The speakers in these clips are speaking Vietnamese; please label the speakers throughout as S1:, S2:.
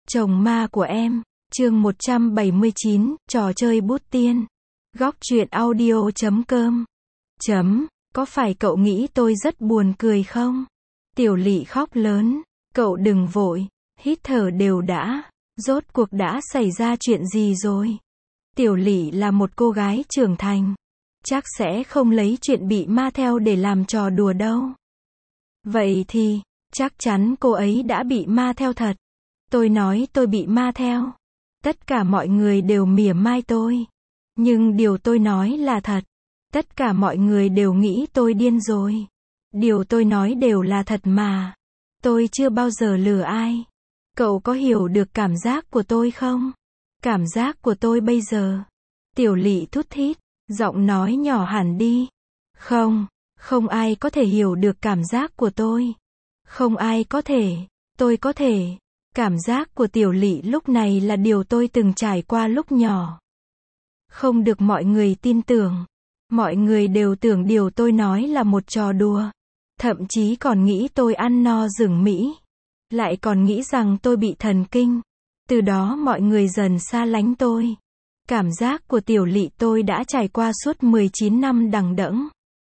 S1: Chồng ma của em, chương 179, trò chơi bút tiên. Góc truyện audio.com. Có phải cậu nghĩ tôi rất buồn cười không? Tiểu Lị khóc lớn. Cậu đừng vội, hít thở đều đã. Rốt cuộc đã xảy ra chuyện gì rồi? Tiểu Lị là một cô gái trưởng thành. Chắc sẽ không lấy chuyện bị ma theo để làm trò đùa đâu. Vậy thì, chắc chắn cô ấy đã bị ma theo thật. Tôi nói tôi bị ma theo. Tất cả mọi người đều mỉa mai tôi. Nhưng điều tôi nói là thật. Tất cả mọi người đều nghĩ tôi điên rồi. Điều tôi nói đều là thật mà. Tôi chưa bao giờ lừa ai. Cậu có hiểu được cảm giác của tôi không? Cảm giác của tôi bây giờ. Tiểu Lị thút thít, giọng nói nhỏ hẳn đi. Không ai có thể hiểu được cảm giác của tôi. Không ai có thể. Tôi có thể. Cảm giác của Tiểu Lị lúc này là điều tôi từng trải qua lúc nhỏ. Không được mọi người tin tưởng. Mọi người đều tưởng điều tôi nói là một trò đùa. Thậm chí còn nghĩ tôi ăn no rừng Mỹ. Lại còn nghĩ rằng tôi bị thần kinh. Từ đó mọi người dần xa lánh tôi. Cảm giác của Tiểu Lị tôi đã trải qua suốt 19 năm đằng đẵng.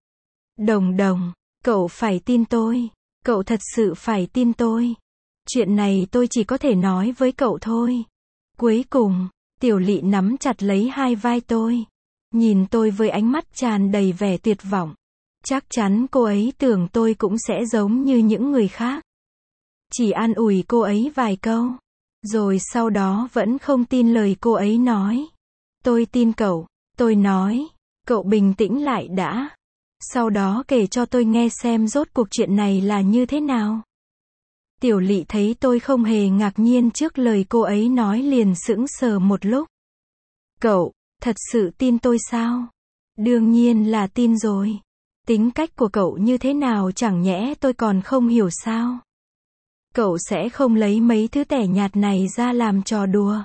S1: Đồng, cậu phải tin tôi. Cậu thật sự phải tin tôi. Chuyện này tôi chỉ có thể nói với cậu thôi. Cuối cùng, Tiểu Lị nắm chặt lấy hai vai tôi. Nhìn tôi với ánh mắt tràn đầy vẻ tuyệt vọng. Chắc chắn cô ấy tưởng tôi cũng sẽ giống như những người khác. Chỉ an ủi cô ấy vài câu. Rồi sau đó vẫn không tin lời cô ấy nói. Tôi tin cậu. Tôi nói. Cậu bình tĩnh lại đã. Sau đó kể cho tôi nghe xem rốt cuộc chuyện này là như thế nào. Tiểu Lị thấy tôi không hề ngạc nhiên trước lời cô ấy nói liền sững sờ một lúc. Cậu, thật sự tin tôi sao? Đương nhiên là tin rồi. Tính cách của cậu như thế nào chẳng nhẽ tôi còn không hiểu sao? Cậu sẽ không lấy mấy thứ tẻ nhạt này ra làm trò đùa.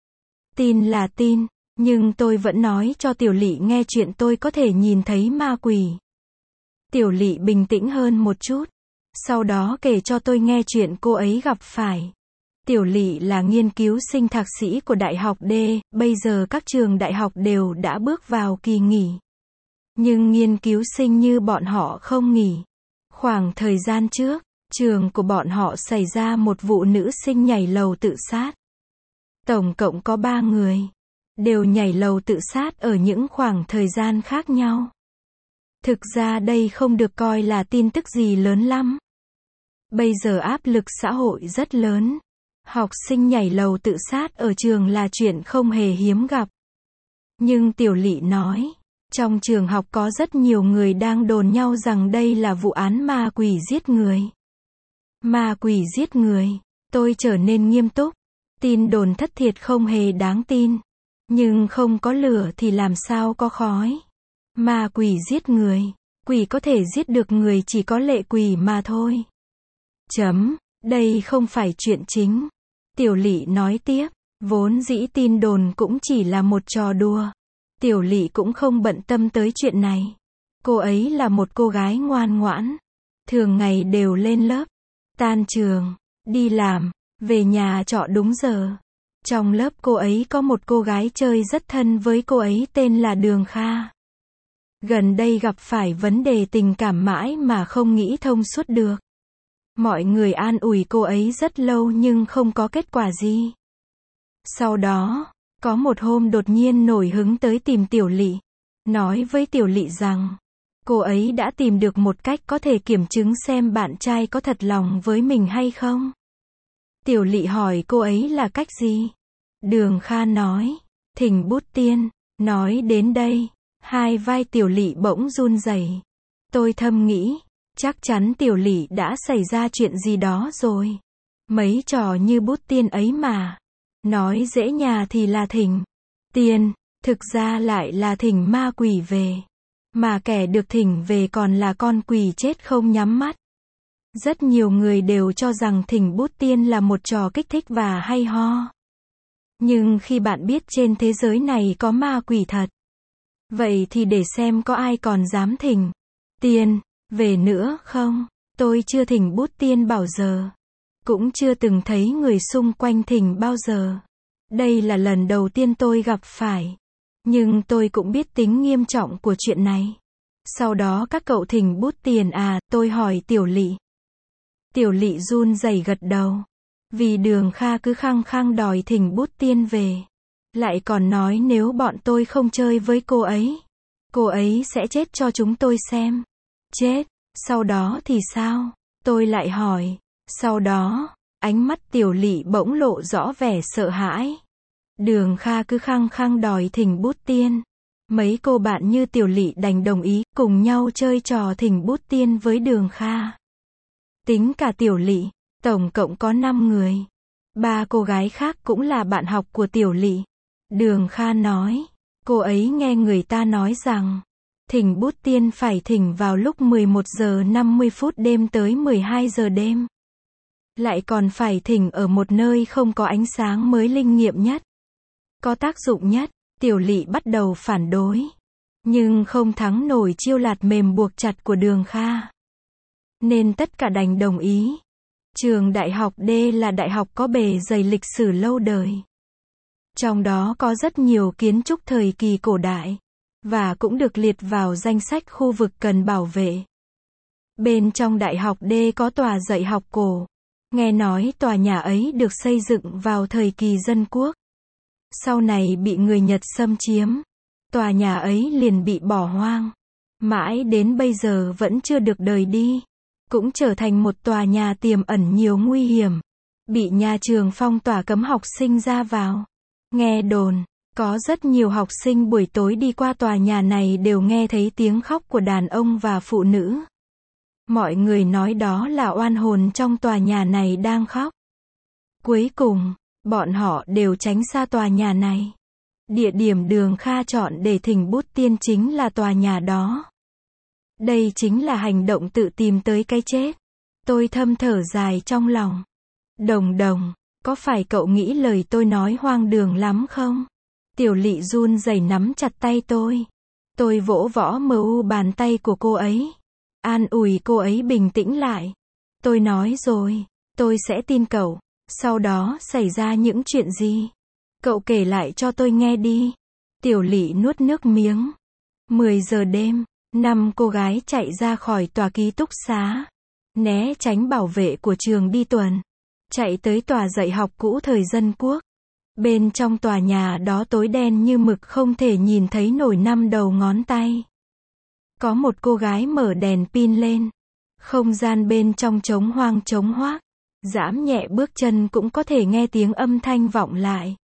S1: Tin là tin, nhưng tôi vẫn nói cho Tiểu Lị nghe chuyện tôi có thể nhìn thấy ma quỷ. Tiểu Lị bình tĩnh hơn một chút. Sau đó kể cho tôi nghe chuyện cô ấy gặp phải. Tiểu Lị là nghiên cứu sinh thạc sĩ của Đại học D, bây giờ các trường đại học đều đã bước vào kỳ nghỉ. Nhưng nghiên cứu sinh như bọn họ không nghỉ. Khoảng thời gian trước, trường của bọn họ xảy ra một vụ nữ sinh nhảy lầu tự sát. Tổng cộng có 3 người. Đều nhảy lầu tự sát ở những khoảng thời gian khác nhau. Thực ra đây không được coi là tin tức gì lớn lắm. Bây giờ áp lực xã hội rất lớn. Học sinh nhảy lầu tự sát ở trường là chuyện không hề hiếm gặp. Nhưng Tiểu Lị nói, trong trường học có rất nhiều người đang đồn nhau rằng đây là vụ án ma quỷ giết người. Ma quỷ giết người. Tôi trở nên nghiêm túc. Tin đồn thất thiệt không hề đáng tin. Nhưng không có lửa thì làm sao có khói. Ma quỷ giết người. Quỷ có thể giết được người chỉ có lệ quỷ mà thôi. Đây không phải chuyện chính. Tiểu Lị nói tiếp, vốn dĩ tin đồn cũng chỉ là một trò đùa. Tiểu Lị cũng không bận tâm tới chuyện này. Cô ấy là một cô gái ngoan ngoãn. Thường ngày đều lên lớp, tan trường, đi làm, về nhà trọ đúng giờ. Trong lớp cô ấy có một cô gái chơi rất thân với cô ấy tên là Đường Kha. Gần đây gặp phải vấn đề tình cảm mãi mà không nghĩ thông suốt được. Mọi người an ủi cô ấy rất lâu nhưng không có kết quả gì. Sau đó, có một hôm đột nhiên nổi hứng tới tìm Tiểu Lị. Nói với Tiểu Lị rằng, cô ấy đã tìm được một cách có thể kiểm chứng xem bạn trai có thật lòng với mình hay không. Tiểu Lị hỏi cô ấy là cách gì? Đường Kha nói, thỉnh bút tiên. Nói đến đây, hai vai Tiểu Lị bỗng run rẩy. Tôi thầm nghĩ, chắc chắn Tiểu Lị đã xảy ra chuyện gì đó rồi. Mấy trò như bút tiên ấy mà. Nói dễ nhà thì là thỉnh tiên, thực ra lại là thỉnh ma quỷ về. Mà kẻ được thỉnh về còn là con quỷ chết không nhắm mắt. Rất nhiều người đều cho rằng thỉnh bút tiên là một trò kích thích và hay ho. Nhưng khi bạn biết trên thế giới này có ma quỷ thật, vậy thì để xem có ai còn dám thỉnh tiên về nữa không? Tôi chưa thỉnh bút tiên bao giờ. Cũng chưa từng thấy người xung quanh thỉnh bao giờ. Đây là lần đầu tiên tôi gặp phải. Nhưng tôi cũng biết tính nghiêm trọng của chuyện này. Sau đó các cậu thỉnh bút tiền à, tôi hỏi Tiểu Lị. Tiểu Lị run rẩy gật đầu. Vì Đường Kha cứ khăng khăng đòi thỉnh bút tiên về. Lại còn nói nếu bọn tôi không chơi với cô ấy sẽ chết cho chúng tôi xem. Chết, sau đó thì sao? Tôi lại hỏi. Sau đó, ánh mắt Tiểu Lị bỗng lộ rõ vẻ sợ hãi. Đường Kha cứ khăng khăng đòi thỉnh bút tiên. Mấy cô bạn như Tiểu Lị đành đồng ý, cùng nhau chơi trò thỉnh bút tiên với Đường Kha. Tính cả Tiểu Lị, tổng cộng có 5 người. 3 cô gái khác cũng là bạn học của Tiểu Lị. Đường Kha nói, cô ấy nghe người ta nói rằng, thỉnh bút tiên phải thỉnh vào lúc 11 giờ 50 phút đêm tới 12 giờ đêm. Lại còn phải thỉnh ở một nơi không có ánh sáng mới linh nghiệm nhất, có tác dụng nhất. Tiểu Lị bắt đầu phản đối. Nhưng không thắng nổi chiêu lạt mềm buộc chặt của Đường Kha. Nên tất cả đành đồng ý. Trường Đại học D là đại học có bề dày lịch sử lâu đời. Trong đó có rất nhiều kiến trúc thời kỳ cổ đại. Và cũng được liệt vào danh sách khu vực cần bảo vệ. Bên trong Đại học D có tòa dạy học cổ. Nghe nói tòa nhà ấy được xây dựng vào thời kỳ dân quốc. Sau này bị người Nhật xâm chiếm. Tòa nhà ấy liền bị bỏ hoang. Mãi đến bây giờ vẫn chưa được đời đi. Cũng trở thành một tòa nhà tiềm ẩn nhiều nguy hiểm. Bị nhà trường phong tỏa cấm học sinh ra vào. Nghe đồn, có rất nhiều học sinh buổi tối đi qua tòa nhà này đều nghe thấy tiếng khóc của đàn ông và phụ nữ. Mọi người nói đó là oan hồn trong tòa nhà này đang khóc. Cuối cùng, bọn họ đều tránh xa tòa nhà này. Địa điểm Đường Kha chọn để thỉnh bút tiên chính là tòa nhà đó. Đây chính là hành động tự tìm tới cái chết. Tôi thầm thở dài trong lòng. Đồng đồng, có phải cậu nghĩ lời tôi nói hoang đường lắm không? Tiểu Lị run rẩy nắm chặt tay tôi. Tôi vỗ võ mu bàn tay của cô ấy. An ủi cô ấy bình tĩnh lại. Tôi nói rồi, tôi sẽ tin cậu. Sau đó xảy ra những chuyện gì? Cậu kể lại cho tôi nghe đi. Tiểu Lị nuốt nước miếng. 10 giờ đêm, 5 cô gái chạy ra khỏi tòa ký túc xá. Né tránh bảo vệ của trường đi tuần. Chạy tới tòa dạy học cũ thời dân quốc. Bên trong tòa nhà đó tối đen như mực không thể nhìn thấy nổi 5 đầu ngón tay. Có một cô gái mở đèn pin lên. Không gian bên trong trống hoác. Giãm nhẹ bước chân cũng có thể nghe tiếng âm thanh vọng lại.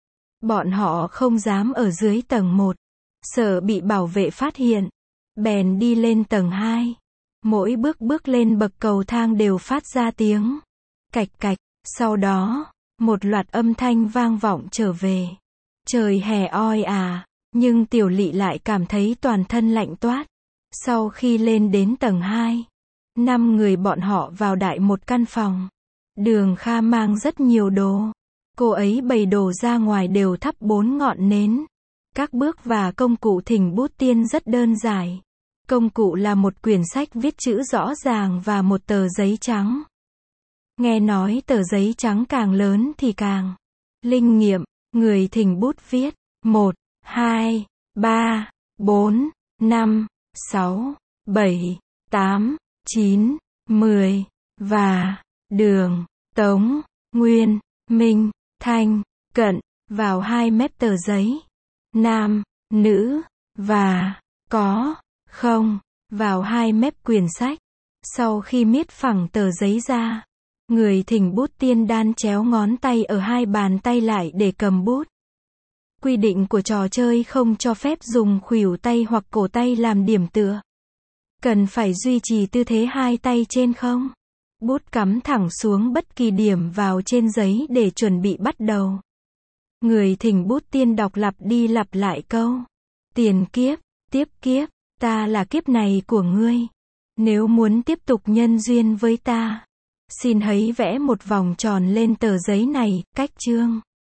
S1: Bọn họ không dám ở dưới tầng 1. Sợ bị bảo vệ phát hiện. Bèn đi lên tầng 2. Mỗi bước lên bậc cầu thang đều phát ra tiếng cạch cạch. Sau đó, một loạt âm thanh vang vọng trở về. Trời hè oi ả, nhưng Tiểu Lị lại cảm thấy toàn thân lạnh toát. Sau khi lên đến tầng 2, 5 người bọn họ vào đại một căn phòng. Đường Kha mang rất nhiều đồ. Cô ấy bày đồ ra ngoài đều thắp 4 ngọn nến. Các bước và công cụ thỉnh bút tiên rất đơn giản. Công cụ là một quyển sách viết chữ rõ ràng và một tờ giấy trắng. Nghe nói tờ giấy trắng càng lớn thì càng linh nghiệm. Người thỉnh bút viết 1, 2, 3, 4, 5, 6, 7, 8, 9, 10 và Đường, Tống, Nguyên, Minh, Thanh, Cận vào 2 mép tờ giấy. Nam, nữ và có, không vào 2 mép quyển sách. Sau khi miết phẳng tờ giấy ra, người thỉnh bút tiên đan chéo ngón tay ở 2 bàn tay lại để cầm bút. Quy định của trò chơi không cho phép dùng khuỷu tay hoặc cổ tay làm điểm tựa. Cần phải duy trì tư thế 2 tay trên không. Bút cắm thẳng xuống bất kỳ điểm vào trên giấy để chuẩn bị bắt đầu. Người thỉnh bút tiên đọc lặp đi lặp lại câu. Tiền kiếp, tiếp kiếp, ta là kiếp này của ngươi. Nếu muốn tiếp tục nhân duyên với ta, xin hãy vẽ một vòng tròn lên tờ giấy này, cách chương.